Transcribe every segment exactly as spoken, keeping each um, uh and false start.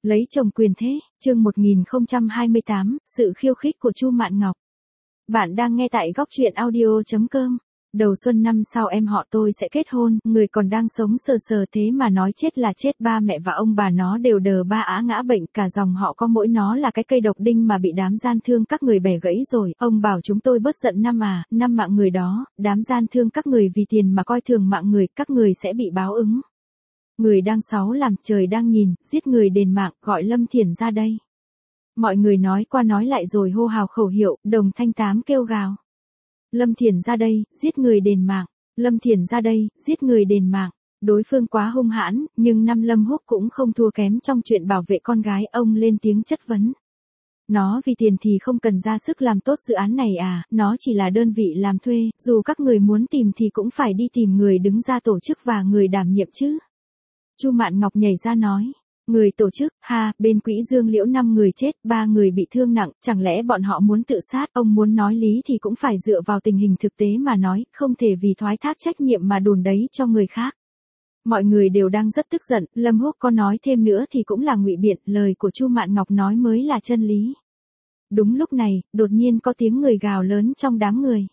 Lấy chồng quyền thế, chương một nghìn không trăm hai mươi tám, sự khiêu khích của Chu Mạn Ngọc. Bạn đang nghe tại góc truyện audio chấm com. Đầu xuân năm sau em họ tôi sẽ kết hôn, người còn đang sống sờ sờ thế mà nói chết là chết, ba mẹ và ông bà nó đều đờ ba á ngã bệnh, cả dòng họ có mỗi nó là cái cây độc đinh mà bị đám gian thương các người bẻ gãy rồi. Ông bảo chúng tôi bớt giận năm à, năm mạng người đó, đám gian thương các người vì tiền mà coi thường mạng người, các người sẽ bị báo ứng. Người đang sáu làm, trời đang nhìn, giết người đền mạng, gọi Lâm Thiển ra đây. Mọi người nói qua nói lại rồi hô hào khẩu hiệu, đồng thanh tám kêu gào. Lâm Thiển ra đây, giết người đền mạng. Lâm Thiển ra đây, giết người đền mạng. Đối phương quá hung hãn, nhưng năm Lâm Húc cũng không thua kém trong chuyện bảo vệ con gái, ông lên tiếng chất vấn. Nó vì tiền thì không cần ra sức làm tốt dự án này à, nó chỉ là đơn vị làm thuê, dù các người muốn tìm thì cũng phải đi tìm người đứng ra tổ chức và người đảm nhiệm chứ. Chu Mạn Ngọc nhảy ra nói, người tổ chức, ha, bên Quỹ Dương Liễu năm người chết, ba người bị thương nặng, chẳng lẽ bọn họ muốn tự sát, ông muốn nói lý thì cũng phải dựa vào tình hình thực tế mà nói, không thể vì thoái thác trách nhiệm mà đùn đấy cho người khác. Mọi người đều đang rất tức giận, Lâm Húc có nói thêm nữa thì cũng là ngụy biện, lời của Chu Mạn Ngọc nói mới là chân lý. Đúng lúc này, đột nhiên có tiếng người gào lớn trong đám người.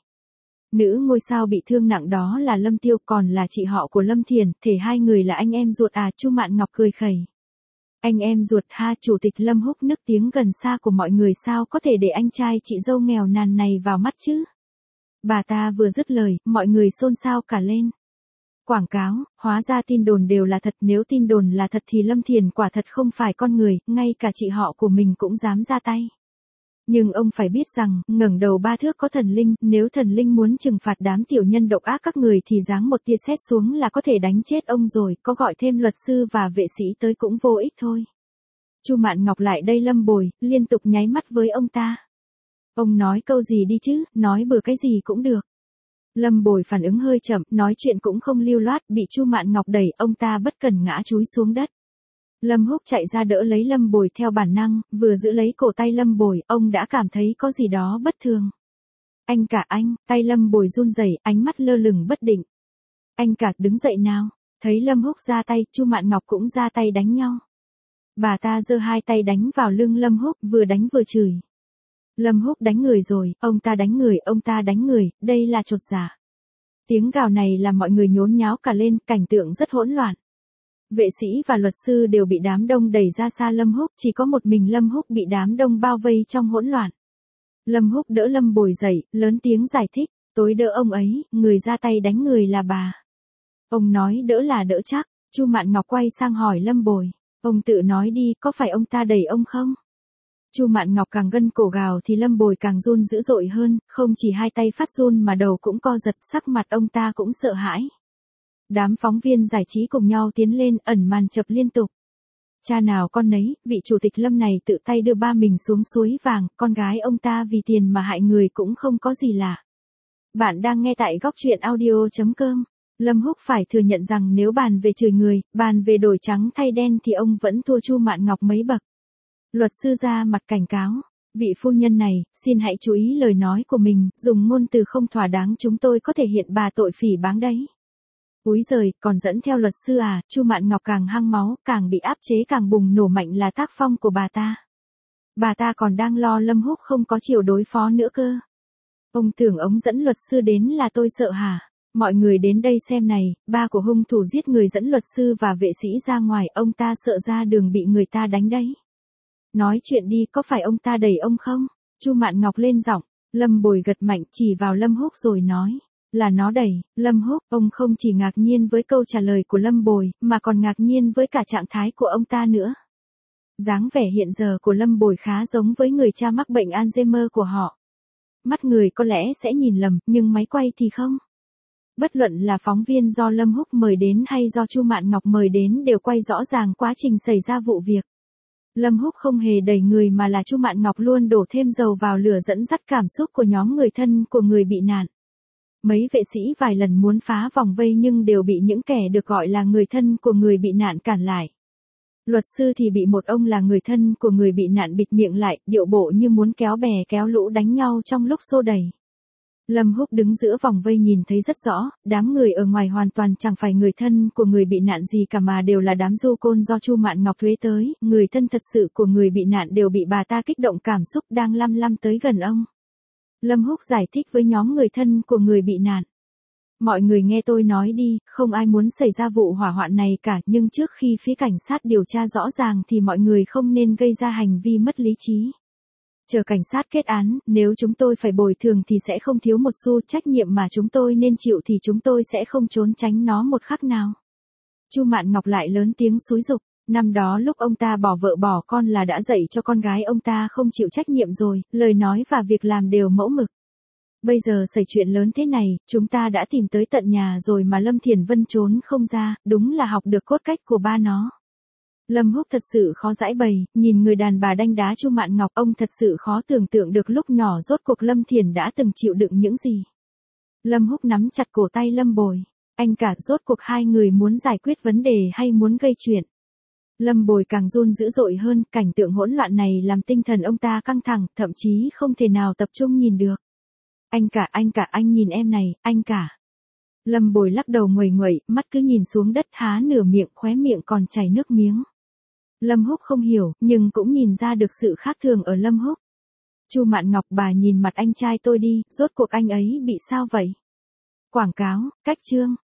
Nữ ngôi sao bị thương nặng đó là Lâm Tiêu, còn là chị họ của Lâm Thiển, thể hai người là anh em ruột à, Chu Mạn Ngọc cười khẩy. Anh em ruột ha, chủ tịch Lâm Húc nức tiếng gần xa của mọi người, sao có thể để anh trai chị dâu nghèo nàn này vào mắt chứ. Bà ta vừa dứt lời, mọi người xôn xao cả lên. Quảng cáo, hóa ra tin đồn đều là thật, nếu tin đồn là thật thì Lâm Thiển quả thật không phải con người, ngay cả chị họ của mình cũng dám ra tay. Nhưng ông phải biết rằng, ngẩng đầu ba thước có thần linh, nếu thần linh muốn trừng phạt đám tiểu nhân độc ác các người thì giáng một tia sét xuống là có thể đánh chết ông rồi, có gọi thêm luật sư và vệ sĩ tới cũng vô ích thôi. Chu Mạn Ngọc lại đây Lâm Bồi, liên tục nháy mắt với ông ta. Ông nói câu gì đi chứ, nói bừa cái gì cũng được. Lâm Bồi phản ứng hơi chậm, nói chuyện cũng không lưu loát, bị Chu Mạn Ngọc đẩy, ông ta bất cần ngã chúi xuống đất. Lâm Húc chạy ra đỡ lấy Lâm Bồi theo bản năng, vừa giữ lấy cổ tay Lâm Bồi, ông đã cảm thấy có gì đó bất thường. Anh cả anh, tay Lâm Bồi run rẩy, ánh mắt lơ lửng bất định. Anh cả đứng dậy nào, thấy Lâm Húc ra tay, Chu Mạn Ngọc cũng ra tay đánh nhau. Bà ta giơ hai tay đánh vào lưng Lâm Húc, vừa đánh vừa chửi. Lâm Húc đánh người rồi, ông ta đánh người, ông ta đánh người, đây là chột dạ. Tiếng gào này làm mọi người nhốn nháo cả lên, cảnh tượng rất hỗn loạn. Vệ sĩ và luật sư đều bị đám đông đẩy ra xa Lâm Húc, chỉ có một mình Lâm Húc bị đám đông bao vây trong hỗn loạn. Lâm Húc đỡ Lâm Bồi dậy, lớn tiếng giải thích, tối đỡ ông ấy, người ra tay đánh người là bà. Ông nói đỡ là đỡ chắc, Chu Mạn Ngọc quay sang hỏi Lâm Bồi, ông tự nói đi, có phải ông ta đẩy ông không? Chu Mạn Ngọc càng gân cổ gào thì Lâm Bồi càng run dữ dội hơn, không chỉ hai tay phát run mà đầu cũng co giật, sắc mặt ông ta cũng sợ hãi. Đám phóng viên giải trí cùng nhau tiến lên, ẩn màn chập liên tục. Cha nào con nấy, vị chủ tịch Lâm này tự tay đưa ba mình xuống suối vàng, con gái ông ta vì tiền mà hại người cũng không có gì lạ. Bạn đang nghe tại góc truyện audio chấm com. Lâm Húc phải thừa nhận rằng nếu bàn về chửi người, bàn về đổi trắng thay đen thì ông vẫn thua Chu Mạn Ngọc mấy bậc. Luật sư ra mặt cảnh cáo, vị phu nhân này, xin hãy chú ý lời nói của mình, dùng ngôn từ không thỏa đáng chúng tôi có thể hiện bà tội phỉ báng đấy. Úi giời, còn dẫn theo luật sư à, Chu Mạn Ngọc càng hăng máu, càng bị áp chế càng bùng nổ mạnh là tác phong của bà ta. Bà ta còn đang lo Lâm Húc không có chiều đối phó nữa cơ. Ông tưởng ông dẫn luật sư đến là tôi sợ hả? Mọi người đến đây xem này, ba của hung thủ giết người dẫn luật sư và vệ sĩ ra ngoài, ông ta sợ ra đường bị người ta đánh đấy. Nói chuyện đi, có phải ông ta đẩy ông không? Chu Mạn Ngọc lên giọng, Lâm Bồi gật mạnh chỉ vào Lâm Húc rồi nói. Là nó đẩy, Lâm Húc, ông không chỉ ngạc nhiên với câu trả lời của Lâm Bồi, mà còn ngạc nhiên với cả trạng thái của ông ta nữa. Dáng vẻ hiện giờ của Lâm Bồi khá giống với người cha mắc bệnh Alzheimer của họ. Mắt người có lẽ sẽ nhìn lầm, nhưng máy quay thì không. Bất luận là phóng viên do Lâm Húc mời đến hay do Chu Mạn Ngọc mời đến đều quay rõ ràng quá trình xảy ra vụ việc. Lâm Húc không hề đẩy người mà là Chu Mạn Ngọc luôn đổ thêm dầu vào lửa dẫn dắt cảm xúc của nhóm người thân của người bị nạn. Mấy vệ sĩ vài lần muốn phá vòng vây nhưng đều bị những kẻ được gọi là người thân của người bị nạn cản lại. Luật sư thì bị một ông là người thân của người bị nạn bịt miệng lại, điệu bộ như muốn kéo bè kéo lũ đánh nhau trong lúc xô đẩy. Lâm Húc đứng giữa vòng vây nhìn thấy rất rõ, đám người ở ngoài hoàn toàn chẳng phải người thân của người bị nạn gì cả mà đều là đám du côn do Chu Mạn Ngọc thuê tới, người thân thật sự của người bị nạn đều bị bà ta kích động cảm xúc đang lăm lăm tới gần ông. Lâm Húc giải thích với nhóm người thân của người bị nạn. Mọi người nghe tôi nói đi, không ai muốn xảy ra vụ hỏa hoạn này cả, nhưng trước khi phía cảnh sát điều tra rõ ràng thì mọi người không nên gây ra hành vi mất lý trí. Chờ cảnh sát kết án, nếu chúng tôi phải bồi thường thì sẽ không thiếu một xu, trách nhiệm mà chúng tôi nên chịu thì chúng tôi sẽ không trốn tránh nó một khắc nào. Chu Mạn Ngọc lại lớn tiếng xúi giục, năm đó lúc ông ta bỏ vợ bỏ con là đã dạy cho con gái ông ta không chịu trách nhiệm rồi, lời nói và việc làm đều mẫu mực. Bây giờ xảy chuyện lớn thế này, chúng ta đã tìm tới tận nhà rồi mà Lâm Thiền Vân trốn không ra, đúng là học được cốt cách của ba nó. Lâm Húc thật sự khó giải bày, nhìn người đàn bà đanh đá Chu Mạn Ngọc, ông thật sự khó tưởng tượng được lúc nhỏ rốt cuộc Lâm Thiền đã từng chịu đựng những gì. Lâm Húc nắm chặt cổ tay Lâm Bồi, anh cả, rốt cuộc hai người muốn giải quyết vấn đề hay muốn gây chuyện. Lâm Bồi càng run dữ dội hơn, cảnh tượng hỗn loạn này làm tinh thần ông ta căng thẳng, thậm chí không thể nào tập trung nhìn được. Anh cả, anh cả, anh nhìn em này, anh cả. Lâm Bồi lắc đầu nguầy nguậy, mắt cứ nhìn xuống đất, há nửa miệng, khóe miệng còn chảy nước miếng. Lâm Húc không hiểu, nhưng cũng nhìn ra được sự khác thường ở Lâm Húc. Chu Mạn Ngọc, bà nhìn mặt anh trai tôi đi, rốt cuộc anh ấy bị sao vậy? Quảng cáo, cách chương.